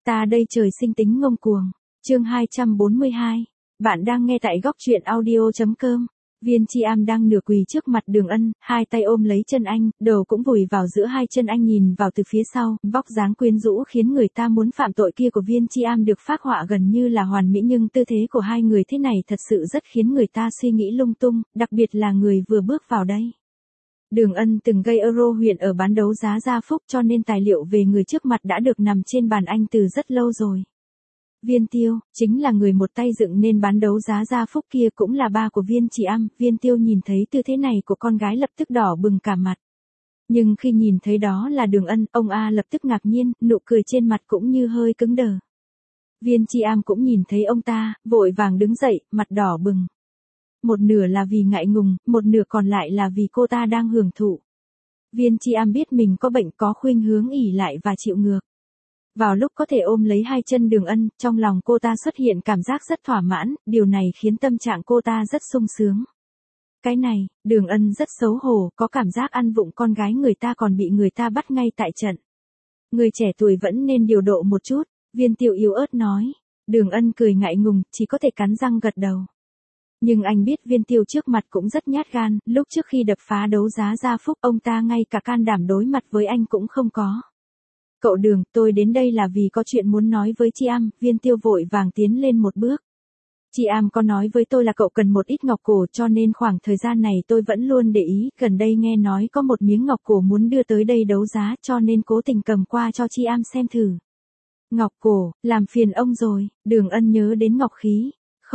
Ta đây trời sinh tính ngông cuồng. Chương 242. Bạn đang nghe tại góc truyện audio.com. Viên Chi Am đang nửa quỳ trước mặt Đường Ân, hai tay ôm lấy chân anh, đầu cũng vùi vào giữa hai chân anh nhìn vào từ phía sau, vóc dáng quyến rũ khiến người ta muốn phạm tội kia của Viên Chi Am được phác họa gần như là hoàn mỹ, nhưng tư thế của hai người thế này thật sự rất khiến người ta suy nghĩ lung tung, đặc biệt là người vừa bước vào đây. Đường Ân từng gây euro huyện ở bán đấu giá Gia Phúc, cho nên tài liệu về người trước mặt đã được nằm trên bàn anh từ rất lâu rồi. Viên Tiêu, chính là người một tay dựng nên bán đấu giá Gia Phúc kia, cũng là ba của Viên Chi Am. Viên Tiêu nhìn thấy tư thế này của con gái lập tức đỏ bừng cả mặt. Nhưng khi nhìn thấy đó là Đường Ân, ông A lập tức ngạc nhiên, nụ cười trên mặt cũng như hơi cứng đờ. Viên Chi Am cũng nhìn thấy ông ta, vội vàng đứng dậy, mặt đỏ bừng. Một nửa là vì ngại ngùng, một nửa còn lại là vì cô ta đang hưởng thụ. Viên Chi Am biết mình có bệnh, có khuynh hướng ỷ lại và chịu ngược. Vào lúc có thể ôm lấy hai chân Đường Ân, trong lòng cô ta xuất hiện cảm giác rất thỏa mãn, điều này khiến tâm trạng cô ta rất sung sướng. Cái này, Đường Ân rất xấu hổ, có cảm giác ăn vụng con gái người ta còn bị người ta bắt ngay tại trận. Người trẻ tuổi vẫn nên điều độ một chút, Viên Tiêu yếu ớt nói. Đường Ân cười ngại ngùng, chỉ có thể cắn răng gật đầu. Nhưng anh biết Viên Tiêu trước mặt cũng rất nhát gan, lúc trước khi đập phá đấu giá Gia Phúc, ông ta ngay cả can đảm đối mặt với anh cũng không có. Cậu Đường, tôi đến đây là vì có chuyện muốn nói với Chi Am. Viên Tiêu vội vàng tiến lên một bước. Chi Am có nói với tôi là cậu cần một ít ngọc cổ, cho nên khoảng thời gian này tôi vẫn luôn để ý, gần đây nghe nói có một miếng ngọc cổ muốn đưa tới đây đấu giá, cho nên cố tình cầm qua cho Chi Am xem thử. Ngọc cổ, làm phiền ông rồi. Đường Ân nhớ đến ngọc khí.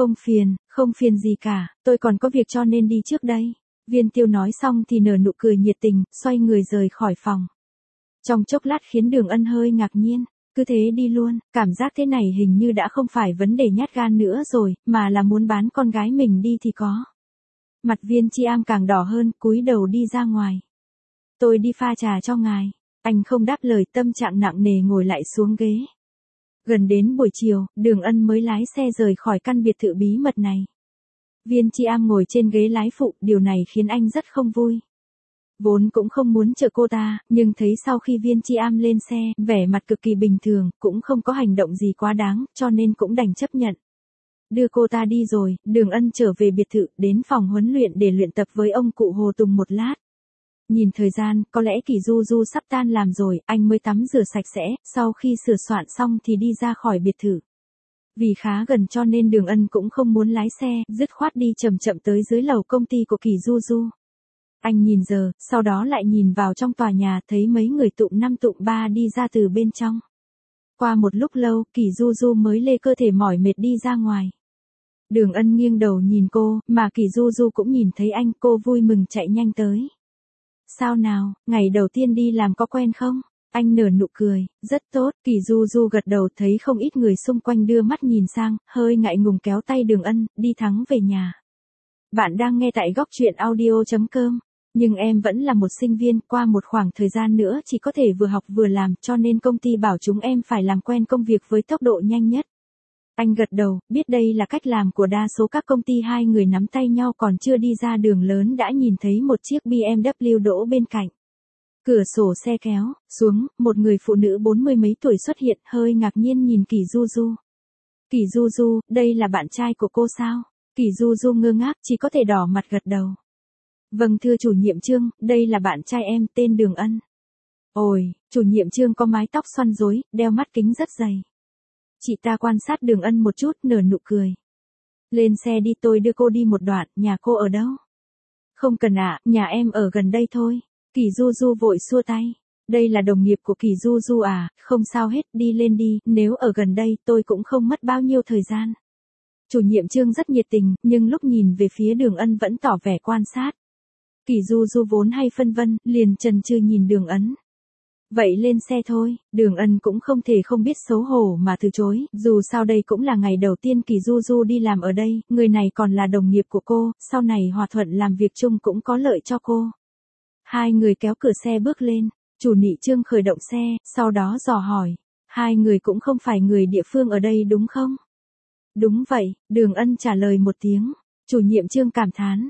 Không phiền gì cả, tôi còn có việc cho nên đi trước đây. Viên Tiêu nói xong thì nở nụ cười nhiệt tình, xoay người rời khỏi phòng. Trong chốc lát khiến Đường Ân hơi ngạc nhiên, cứ thế đi luôn, cảm giác thế này hình như đã không phải vấn đề nhát gan nữa rồi, mà là muốn bán con gái mình đi thì có. Mặt Viên Chi Am càng đỏ hơn, cúi đầu đi ra ngoài. Tôi đi pha trà cho ngài. Anh không đáp lời, tâm trạng nặng nề ngồi lại xuống ghế. Gần đến buổi chiều, Đường Ân mới lái xe rời khỏi căn biệt thự bí mật này. Viên Chi Am ngồi trên ghế lái phụ, điều này khiến anh rất không vui. Vốn cũng không muốn chở cô ta, nhưng thấy sau khi Viên Chi Am lên xe, vẻ mặt cực kỳ bình thường, cũng không có hành động gì quá đáng, cho nên cũng đành chấp nhận. Đưa cô ta đi rồi, Đường Ân trở về biệt thự, đến phòng huấn luyện để luyện tập với ông cụ Hồ Tùng một lát. Nhìn thời gian, có lẽ Kỳ Du Du sắp tan làm rồi, anh mới tắm rửa sạch sẽ, sau khi sửa soạn xong thì đi ra khỏi biệt thự. Vì khá gần cho nên Đường Ân cũng không muốn lái xe, dứt khoát đi chậm chậm tới dưới lầu công ty của Kỳ Du Du. Anh nhìn giờ, sau đó lại nhìn vào trong tòa nhà, thấy mấy người tụm 5 tụm 3 đi ra từ bên trong. Qua một lúc lâu, Kỳ Du Du mới lê cơ thể mỏi mệt đi ra ngoài. Đường Ân nghiêng đầu nhìn cô, mà Kỳ Du Du cũng nhìn thấy anh, cô vui mừng chạy nhanh tới. Sao nào, ngày đầu tiên đi làm có quen không? Anh nở nụ cười, rất tốt. Kỳ Du Du gật đầu, thấy không ít người xung quanh đưa mắt nhìn sang, hơi ngại ngùng kéo tay Đường Ân, đi thẳng về nhà. Bạn đang nghe tại góc truyện audio.com. Nhưng em vẫn là một sinh viên, qua một khoảng thời gian nữa chỉ có thể vừa học vừa làm, cho nên công ty bảo chúng em phải làm quen công việc với tốc độ nhanh nhất. Anh gật đầu, biết đây là cách làm của đa số các công ty. Hai người nắm tay nhau còn chưa đi ra đường lớn đã nhìn thấy một chiếc BMW đỗ bên cạnh. Cửa sổ xe kéo xuống, một người phụ nữ 40 mấy tuổi xuất hiện, hơi ngạc nhiên nhìn Kỳ Du Du. Kỳ Du Du, đây là bạn trai của cô sao? Kỳ Du Du ngơ ngác, chỉ có thể đỏ mặt gật đầu. Vâng thưa chủ nhiệm Trương, đây là bạn trai em, tên Đường Ân. Ôi, chủ nhiệm Trương có mái tóc xoăn rối, đeo mắt kính rất dày. Chị ta quan sát Đường Ân một chút, nở nụ cười. Lên xe đi, tôi đưa cô đi một đoạn, nhà cô ở đâu? Không cần ạ, nhà em ở gần đây thôi. Kỳ Du Du vội xua tay. Đây là đồng nghiệp của Kỳ Du Du à, không sao hết, đi lên đi, nếu ở gần đây tôi cũng không mất bao nhiêu thời gian. Chủ nhiệm Trương rất nhiệt tình, nhưng lúc nhìn về phía Đường Ân vẫn tỏ vẻ quan sát. Kỳ Du Du vốn hay phân vân, liền chần chừ nhìn Đường Ân. Vậy lên xe thôi. Đường Ân cũng không thể không biết xấu hổ mà từ chối, dù sao đây cũng là ngày đầu tiên Kỳ Du Du đi làm ở đây, người này còn là đồng nghiệp của cô, sau này hòa thuận làm việc chung cũng có lợi cho cô. Hai người kéo cửa xe bước lên, chủ nị Trương khởi động xe, sau đó dò hỏi, hai người cũng không phải người địa phương ở đây đúng không? Đúng vậy, Đường Ân trả lời một tiếng. Chủ nhiệm Trương cảm thán,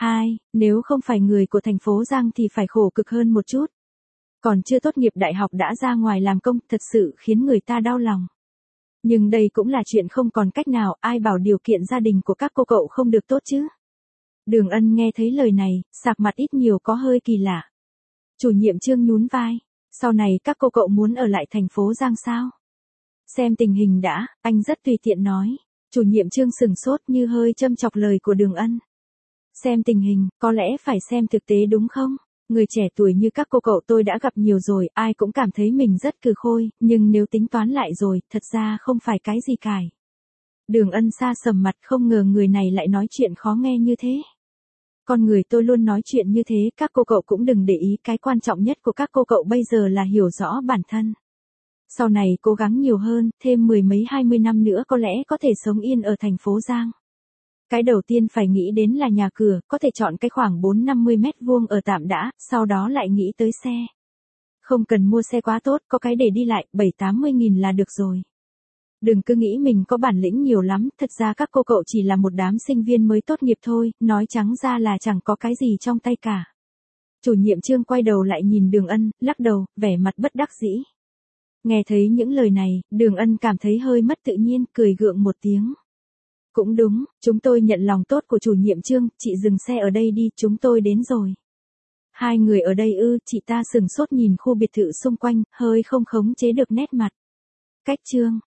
nếu không phải người của thành phố Giang thì phải khổ cực hơn một chút. Còn chưa tốt nghiệp đại học đã ra ngoài làm công, thật sự khiến người ta đau lòng. Nhưng đây cũng là chuyện không còn cách nào, ai bảo điều kiện gia đình của các cô cậu không được tốt chứ. Đường Ân nghe thấy lời này, sạc mặt ít nhiều có hơi kỳ lạ. Chủ nhiệm Trương nhún vai. Sau này các cô cậu muốn ở lại thành phố Giang sao? Xem tình hình đã, anh rất tùy tiện nói. Chủ nhiệm Trương sừng sốt như hơi châm chọc lời của Đường Ân. Xem tình hình, có lẽ phải xem thực tế đúng không? Người trẻ tuổi như các cô cậu tôi đã gặp nhiều rồi, ai cũng cảm thấy mình rất cừ khôi, nhưng nếu tính toán lại rồi, thật ra không phải cái gì cải. Đường Ân xa sầm mặt, không ngờ người này lại nói chuyện khó nghe như thế. Con người tôi luôn nói chuyện như thế, các cô cậu cũng đừng để ý, cái quan trọng nhất của các cô cậu bây giờ là hiểu rõ bản thân. Sau này cố gắng nhiều hơn, thêm 10 mấy 20 năm nữa có lẽ có thể sống yên ở thành phố Giang. Cái đầu tiên phải nghĩ đến là nhà cửa, có thể chọn cái khoảng 4-50 mét vuông ở tạm đã, sau đó lại nghĩ tới xe. Không cần mua xe quá tốt, có cái để đi lại, 7-80 nghìn là được rồi. Đừng cứ nghĩ mình có bản lĩnh nhiều lắm, thật ra các cô cậu chỉ là một đám sinh viên mới tốt nghiệp thôi, nói trắng ra là chẳng có cái gì trong tay cả. Chủ nhiệm Trương quay đầu lại nhìn Đường Ân, lắc đầu, vẻ mặt bất đắc dĩ. Nghe thấy những lời này, Đường Ân cảm thấy hơi mất tự nhiên, cười gượng một tiếng. Cũng đúng, chúng tôi nhận lòng tốt của chủ nhiệm Trương, chị dừng xe ở đây đi, chúng tôi đến rồi. Hai người ở đây ư, chị ta sừng sốt nhìn khu biệt thự xung quanh, hơi không khống chế được nét mặt. Cách Trương,